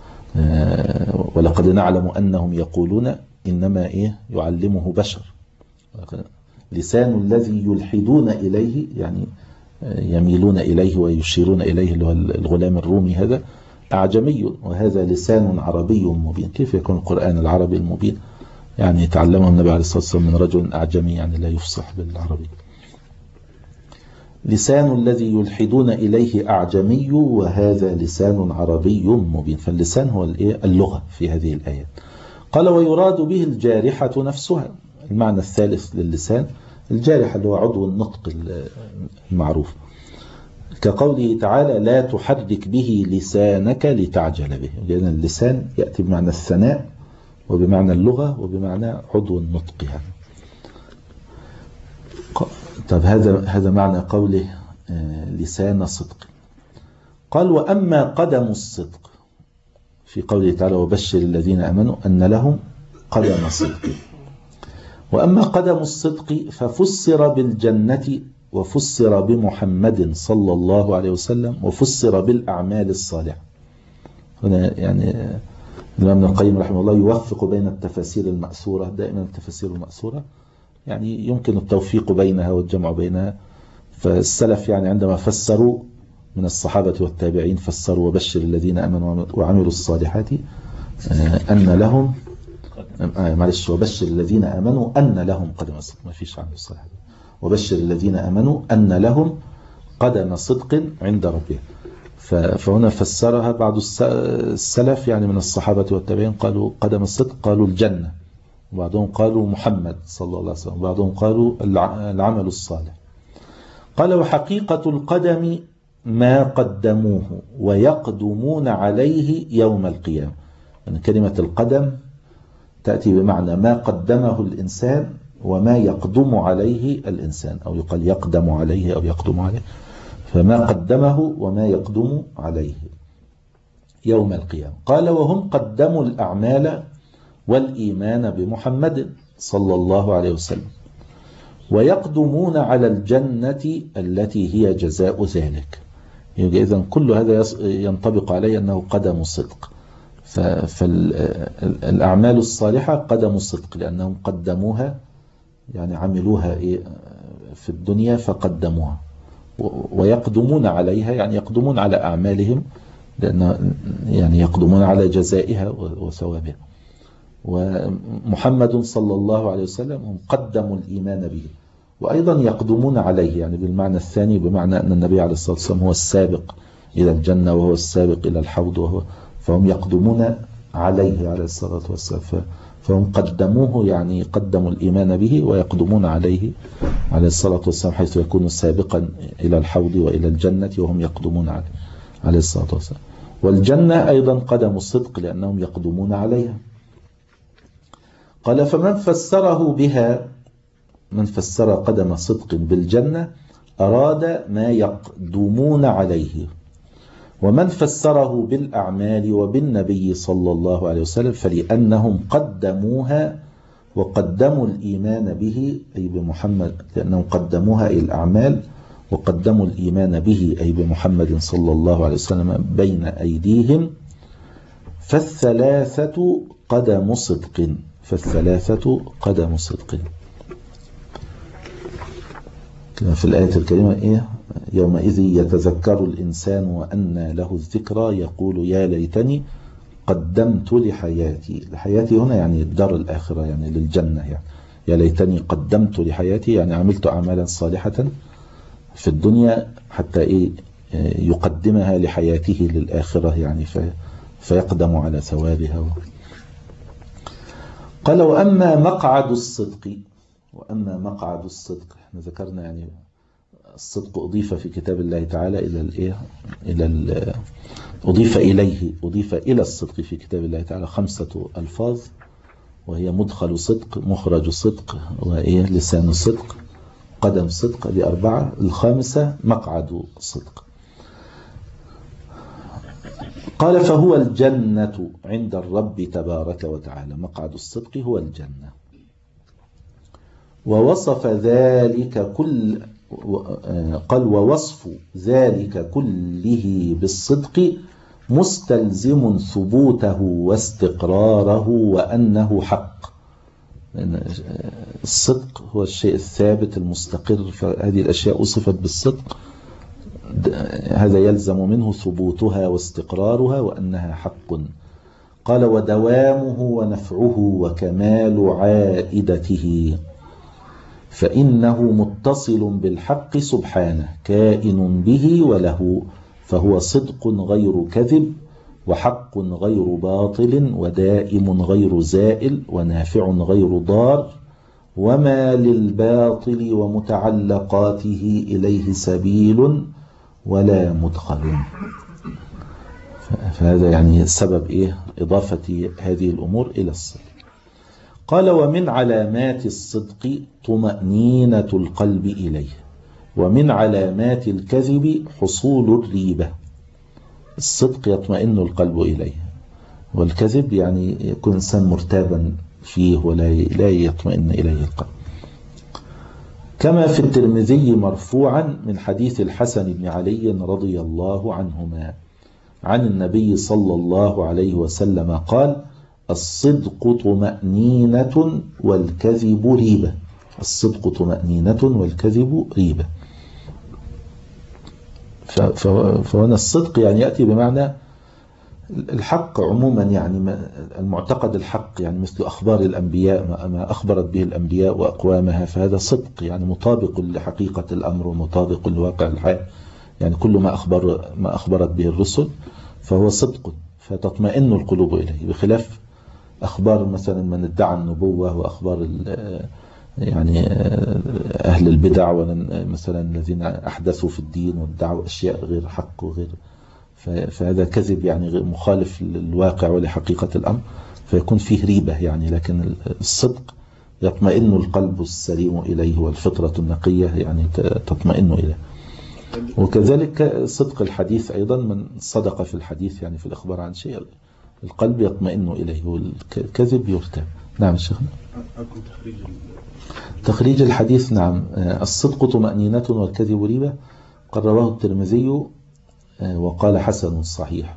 B: ولقد نعلم أنهم يقولون إنما إيه يعلمه بشر. لسان الذي يلحدون إليه يعني يميلون إليه ويشيرون إليه اللي هو الغلام الرومي هذا أعجمي وهذا لسان عربي مبين. كيف يكون القرآن العربي المبين؟ يعني تعلمه النبي عليه الصلاة والسلام من رجل أعجمي يعني لا يفصح بالعربي. لسان الذي يلحدون إليه أعجمي وهذا لسان عربي مبين. فاللسان هو اللغة في هذه الآيات. قال ويراد به الجارحة نفسها. المعنى الثالث للسان الجارحة اللي هو عضو النطق المعروف، كقوله تعالى لا تحرك به لسانك لتعجل به، لأن اللسان يأتي بمعنى الثناء وبمعنى اللغة وبمعنى عضو النطق يعني. طب هذا هذا معنى قوله لسان صدق. قال وأما قدم الصدق في قوله تعالى وبشر الذين آمنوا أن لهم قدم صدق. وأما قدم الصدق ففسر بالجنة وفسر بمحمد صلى الله عليه وسلم وفسر بالأعمال الصالحة. هنا يعني الإمام ابن القيم رحمه الله يوفق بين التفاسير المأثورة، دائما التفاسير المأثورة يعني يمكن التوفيق بينها والجمع بينها. فالسلف يعني عندما فسروا من الصحابة والتابعين فسروا وبشر الذين آمنوا وعملوا الصالحات أن لهم معلش وبشر الذين آمنوا أن لهم قدم صدق، ما فيش عمل الصالحات، وبشر الذين آمنوا أن لهم قدم صدق عند ربهم. فهنا فسرها بعض السلف يعني من الصحابة والتابعين قالوا قدم الصدق قالوا الجنة، وبعضهم قالوا محمد صلى الله عليه وسلم، وبعضهم قالوا العمل الصالح. قال وحقيقة القدم ما قدموه ويقدمون عليه يوم القيامة. يعني كلمة القدم تأتي بمعنى ما قدمه الإنسان وما يقدم عليه الإنسان، أو يقال يقدم عليه أو يقدم عليه، فما قدمه وما يقدم عليه يوم القيامة. قال وهم قدموا الأعمال والإيمان بمحمد صلى الله عليه وسلم، ويقدمون على الجنة التي هي جزاء ذلك. إذن كل هذا ينطبق عليه أنه قدم صدق. فالأعمال الصالحة قدم الصدق لأنهم قدموها، يعني عملوها في الدنيا فقدموها، ويقدمون عليها يعني يقدمون على أعمالهم، لأن يعني يقدمون على جزائها وثوابها. ومحمد صلى الله عليه وسلم هم قدموا الإيمان به، وأيضا يقدمون عليه يعني بالمعنى الثاني، بمعنى أن النبي عليه الصلاة والسلام هو السابق إلى الجنة وهو السابق إلى الحوض، وهو فهم يقدمون عليه عليه الصلاة والسلام، فهم قدموه يعني قدموا الإيمان به ويقدمون عليه عليه الصلاة والسلام، حيث يكون سابقا إلى الحوض وإلى الجنة وهم يقدمون عليه عليه الصلاة والسلام. والجنة أيضا قدم الصدق لأنهم يقدمون عليها. قال فمن فسره بها، من فسر قدم صدق بالجنة أراد ما يقدمون عليه، ومن فسره بالأعمال وبالنبي صلى الله عليه وسلم فلأنهم قدموها وقدموا الإيمان به أي بمحمد، لأنهم قدموها إلى الأعمال وقدموا الإيمان به أي بمحمد صلى الله عليه وسلم بين أيديهم، فالثلاثة قدم صدق، فالثلاثة قدم صدق. في الآية الكريمة إيه؟ يومئذ يتذكر الإنسان وأنى له الذكرى يقول يا ليتني قدمت لحياتي. لحياتي هنا يعني الدار الآخرة، يعني للجنة، يعني يا ليتني قدمت لحياتي يعني عملت أعمالا صالحة في الدنيا حتى إيه يقدمها لحياته للآخرة، يعني فيقدم على ثوابها. قال وأما مقعد الصدق، وأما مقعد الصدق، احنا ذكرنا يعني الصدق أضيف في كتاب الله تعالى إلى الإيه إلى ال أضيف إليه أضيف إلى الصدق في كتاب الله تعالى خمسة ألفاظ، وهي مدخل صدق، مخرج صدق، وإيه لسان صدق، قدم صدق، دي أربعة. الخامسة مقعد صدق. قال فهو الجنة عند الرب تبارك وتعالى، مقعد الصدق هو الجنة. ووصف ذلك كل قال ووصف ذلك كله بالصدق مستلزم ثبوته واستقراره وأنه حق. الصدق هو الشيء الثابت المستقر، فهذه الأشياء وصفت بالصدق، هذا يلزم منه ثبوتها واستقرارها وأنها حق. قال ودوامه ونفعه وكمال عائدته، فإنه متصل بالحق سبحانه كائن به وله، فهو صدق غير كذب، وحق غير باطل، ودائم غير زائل، ونافع غير ضار، وما للباطل ومتعلقاته إليه سبيل ولا مدخل. فهذا يعني سبب إيه إضافة هذه الأمور إلى الصدق. قال ومن علامات الصدق طمأنينة القلب إليه، ومن علامات الكذب حصول الريبة. الصدق يطمئن القلب إليه، والكذب يعني يكون إنسان مرتابا فيه ولا لا يطمئن إليه القلب. كما في الترمذي مرفوعا من حديث الحسن بن علي رضي الله عنهما عن النبي صلى الله عليه وسلم قال الصدق طمأنينة والكذب ريبة. الصدق طمأنينة والكذب ريبة. فهنا الصدق يعني يأتي بمعنى الحق عموما، يعني المعتقد الحق، يعني مثل أخبار الأنبياء ما أخبرت به الأنبياء وأقوامها، فهذا صدق يعني مطابق لحقيقة الأمر ومطابق لواقع الحياة، يعني كل ما أخبر ما أخبرت به الرسل فهو صدق، فتطمئن القلوب إليه، بخلاف أخبار مثلا من ادعى النبوة وأخبار يعني أهل البدع مثلا الذين أحدثوا في الدين وادعوا أشياء غير حق وغير، فهذا كذب يعني مخالف للواقع ولحقيقة الأمر، فيكون فيه ريبة يعني. لكن الصدق يطمئن القلب السليم إليه والفطرة النقية يعني تطمئن إليه. وكذلك صدق الحديث أيضا، من صدق في الحديث يعني في الإخبار عن شيء القلب يطمئن إليه، والكذب يرتاب. نعم الشيخ.
C: تخريج
B: تخريج الحديث. نعم. الصدق طمأنينة والكذب ريبة، قد رواه الترمذي وقال حسن صحيح،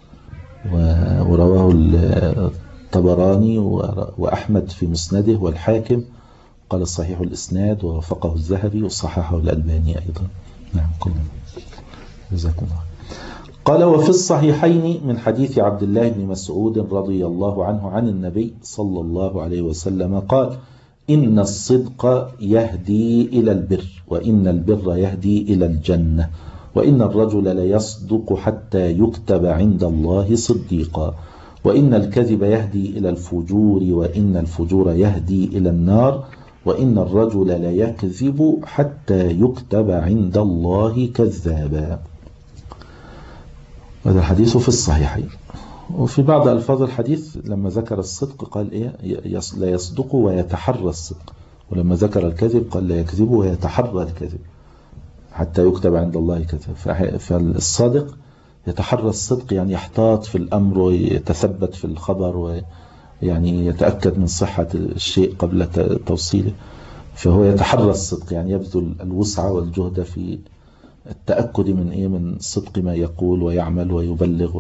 B: ورواه الطبراني وأحمد في مسنده والحاكم قال صحيح الإسناد ووافقه الذهبي وصححه الألباني أيضا. نعم كلهم. جزاكم الله. قال وفي الصحيحين من حديث عبد الله بن مسعود رضي الله عنه عن النبي صلى الله عليه وسلم قال إن الصدق يهدي إلى البر، وإن البر يهدي إلى الجنة، وإن الرجل ليصدق حتى يكتب عند الله صديقا، وإن الكذب يهدي إلى الفجور، وإن الفجور يهدي إلى النار، وإن الرجل ليكذب حتى يكتب عند الله كذابا. هذا الحديث في الصحيحين. وفي بعض ألفاظ الحديث لما ذكر الصدق قال إيه؟ لا يصدق ويتحرى الصدق، ولما ذكر الكذب قال لا يكذب ويتحرى الكذب حتى يكتب عند الله كذب. فالصادق يتحرى الصدق يعني يحتاط في الأمر ويتثبت في الخبر ويعني يتأكد من صحة الشيء قبل توصيله، فهو يتحرى الصدق يعني يبذل الوسع والجهد في التأكد من إيه؟ من صدق ما يقول ويعمل ويبلغ.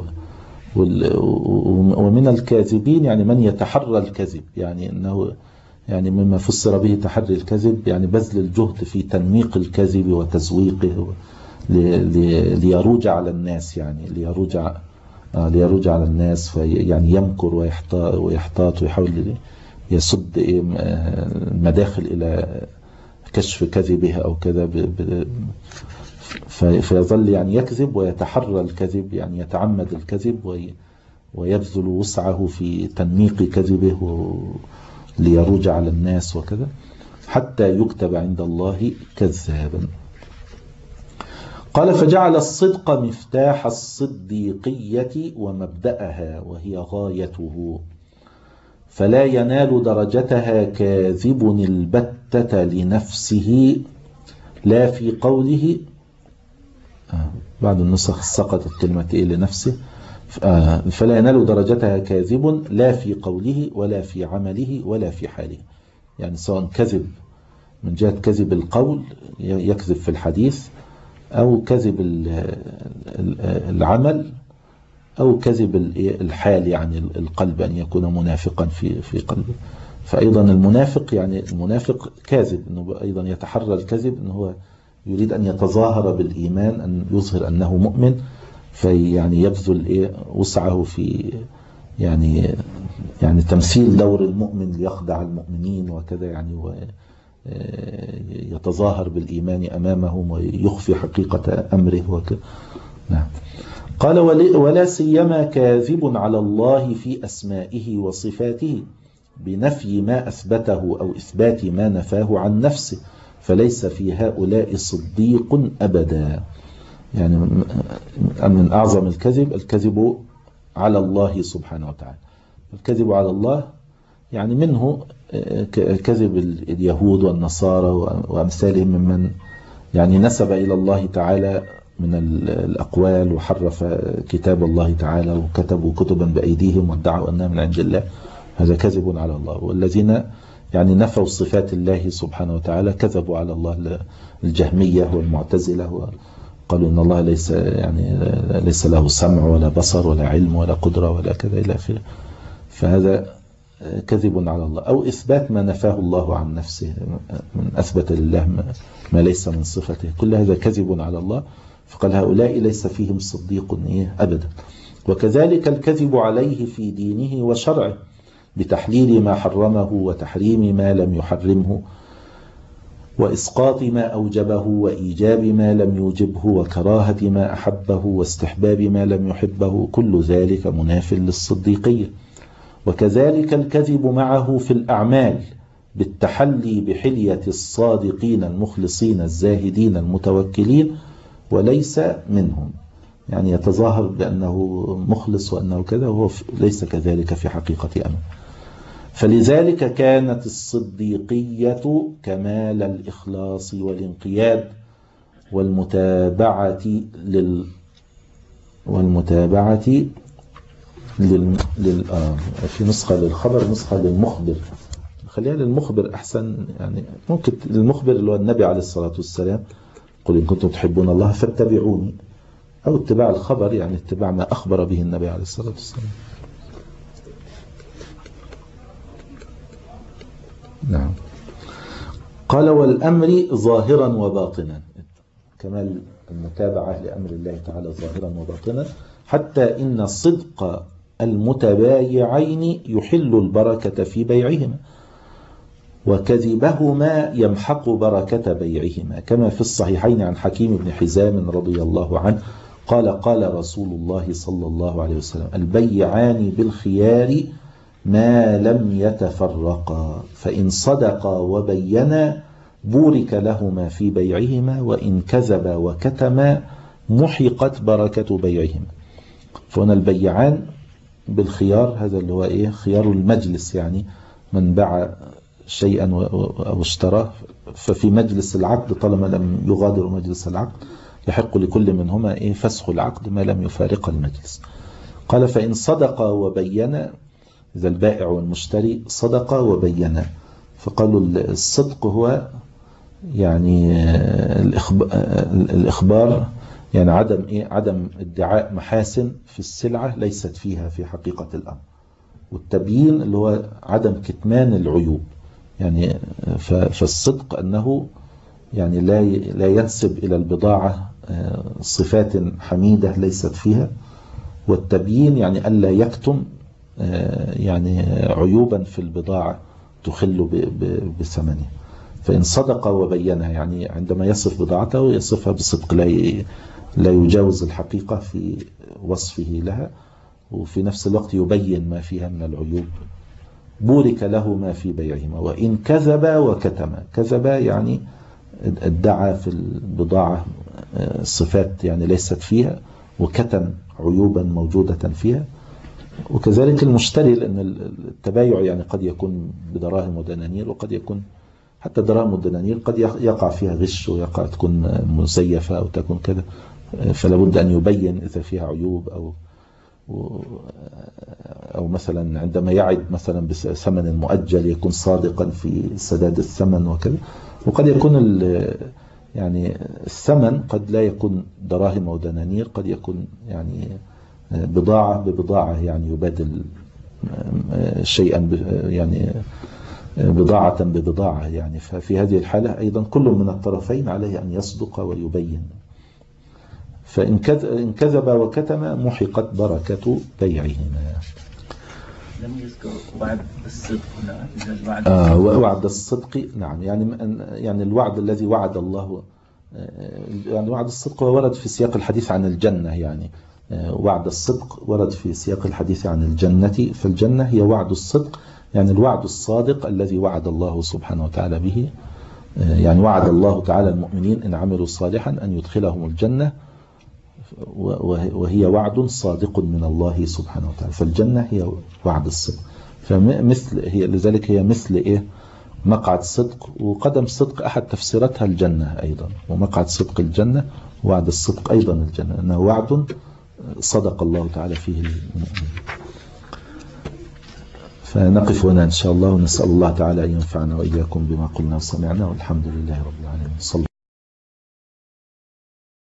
B: ومن الكاذبين يعني من يتحرى الكذب، يعني أنه يعني مما فسر به تحري الكذب يعني بذل الجهد في تنميق الكذب وتزويقه ليروج على الناس، يعني ليروج ليروج على الناس، يعني يمكر ويحتاط ويحاول يسد المداخل إلى كشف كذبه أو كذا، فيظل يعني يكذب ويتحرى الكذب يعني يتعمد الكذب ويبذل وسعه في تنميق كذبه ليروج على الناس وكذا حتى يكتب عند الله كذابا. قال فجعل الصدق مفتاح الصديقية ومبدأها وهي غايته، فلا ينال درجتها كاذب البتة لنفسه لا في قوله، آه بعد النسخ سقطت كلمة إيه لنفسه، آه فلا ينال درجتها كاذب لا في قوله ولا في عمله ولا في حاله، يعني سواء كذب من جهة كذب القول يكذب في الحديث، أو كذب العمل، أو كذب الحال يعني القلب أن يكون منافقا في في قلبه. فأيضا المنافق يعني المنافق كاذب، أنه أيضا يتحرى الكذب، أنه هو يريد أن يتظاهر بالإيمان، أن يظهر أنه مؤمن، في يعني يبذل إيه وسعه في يعني يعني تمثيل دور المؤمن ليخدع المؤمنين وكذا، يعني ويتظاهر بالإيمان أمامهم ويخفي حقيقة أمره وكذا. نعم. قال ولا سيما كاذب على الله في أسمائه وصفاته بنفي ما أثبته أو إثبات ما نفاه عن نفسه، فليس في هؤلاء صديق أبدا. يعني من أعظم الكذب الكذب على الله سبحانه وتعالى. الكذب على الله يعني منه كذب اليهود والنصارى وأمثالهم ممن يعني نسب إلى الله تعالى من الأقوال وحرف كتاب الله تعالى وكتبوا كتبا بأيديهم وادعوا أنها من عند الله، هذا كذب على الله. والذين يعني نفوا صفات الله سبحانه وتعالى كذبوا على الله، الجهمية والمعتزلة، وقالوا إن الله ليس يعني ليس له سمع ولا بصر ولا علم ولا قدرة ولا كذا إلى آخره، فهذا كذب على الله. أو إثبات ما نفاه الله عن نفسه، من أثبت لله ما ليس من صفته، كل هذا كذب على الله. فقال هؤلاء ليس فيهم صديق أبدا. وكذلك الكذب عليه في دينه وشرعه بتحليل ما حرمه وتحريم ما لم يحرمه وإسقاط ما أوجبه وإيجاب ما لم يوجبه وكراهة ما أحبه واستحباب ما لم يحبه، كل ذلك مناف للصديقية. وكذلك الكذب معه في الأعمال بالتحلي بحلية الصادقين المخلصين الزاهدين المتوكلين وليس منهم، يعني يتظاهر بأنه مخلص وأنه كذا وهو ليس كذلك في حقيقة أمره. فلذلك كانت الصديقية كمال الإخلاص والانقياد والمتابعة لل والمتابعة لل, لل... آه في نسخة للخبر، نسخة للمخبر، خليها للمخبر أحسن، يعني ممكن للمخبر اللي هو النبي عليه الصلاة والسلام، قل إن كنتم تحبون الله فاتبعوني، أو اتباع الخبر يعني اتباع ما أخبر به النبي عليه الصلاة والسلام. نعم. قال والأمر ظاهرا وباطنا، كمال المتابعة لأمر الله تعالى ظاهرا وباطنا، حتى إن صدق المتبايعين يحل البركة في بيعهما، وكذبهما يمحق بركة بيعهما، كما في الصحيحين عن حكيم بن حزام رضي الله عنه قال قال رسول الله صلى الله عليه وسلم البيعان بالخيار ما لم يتفرقا، فإن صدقا وبينا بورك لهما في بيعهما، وإن كذبا وكتما محقت بركة بيعهما. فهنا البيعان بالخيار، هذا اللي هو إيه؟ خيار المجلس، يعني من باع شيئا أو اشتراه ففي مجلس العقد طالما لم يغادر مجلس العقد يحق لكل منهما إيه؟ فسخ العقد ما لم يفارق المجلس. قال فإن صدقا وبينا، إذا البائع والمشتري صدقا وبينا، فقالوا الصدق هو يعني الإخبار، يعني عدم إيه؟ عدم ادعاء محاسن في السلعة ليست فيها في حقيقة الأمر، والتبيين اللي هو عدم كتمان العيوب، يعني فالصدق أنه يعني لا لا ينسب إلى البضاعة صفات حميدة ليست فيها، والتبيين يعني ألا يكتم يعني عيوبا في البضاعة تخل بثمنها. فإن صدق وبينها يعني عندما يصف بضاعته يصفها بصدق، لا لا يجاوز الحقيقة في وصفه لها، وفي نفس الوقت يبين ما فيها من العيوب، بورك له ما في بيعهما. وإن كذبا وكتما، كذبا يعني ادعى في البضاعة صفات يعني ليست فيها، وكتم عيوبا موجودة فيها. وكذلك المشتري، لأن التبايع يعني قد يكون بدراهم ودنانير، وقد يكون حتى دراهم ودنانير قد يقع فيها غش، ويقع تكون مزيفة أو تكون كذا، فلا بد أن يبين إذا فيها عيوب، أو أو مثلا عندما يعد مثلا بثمن مؤجل يكون صادقا في سداد الثمن وكذا. وقد يكون يعني الثمن قد لا يكون دراهم أو دنانير، قد يكون يعني بضاعة ببضاعة، يعني يبادل شيئا يعني بضاعة ببضاعة، يعني ففي هذه الحالة أيضا كل من الطرفين عليه أن يصدق ويبين. فإن كذب وكتم محقت بركة بيعهما.
E: لم يذكر وعد الصدق هنا.
B: آه وعد الصدق نعم، يعني يعني الوعد الذي وعد الله، يعني وعد الصدق ورد في سياق الحديث عن الجنة، يعني وعد الصدق ورد في سياق الحديث عن الجنة، فالجنة هي وعد الصدق، يعني الوعد الصادق الذي وعد الله سبحانه وتعالى به. يعني وعد الله تعالى المؤمنين إن عملوا صالحا أن يدخلهم الجنة، وهي وعد صادق من الله سبحانه وتعالى، فالجنة هي وعد الصدق. فمثل هي لذلك هي مثل إيه؟ مقعد صدق وقدم صدق، أحد تفسيرتها الجنة أيضا، ومقعد صدق الجنة، وعد الصدق أيضا الجنة، أنه وعد صدق الله تعالى فيه المؤمنين. فنقف هنا إن شاء الله، ونسأل الله تعالى أن ينفعنا وإياكم بما قلنا وسمعنا، والحمد لله رب العالمين. صلى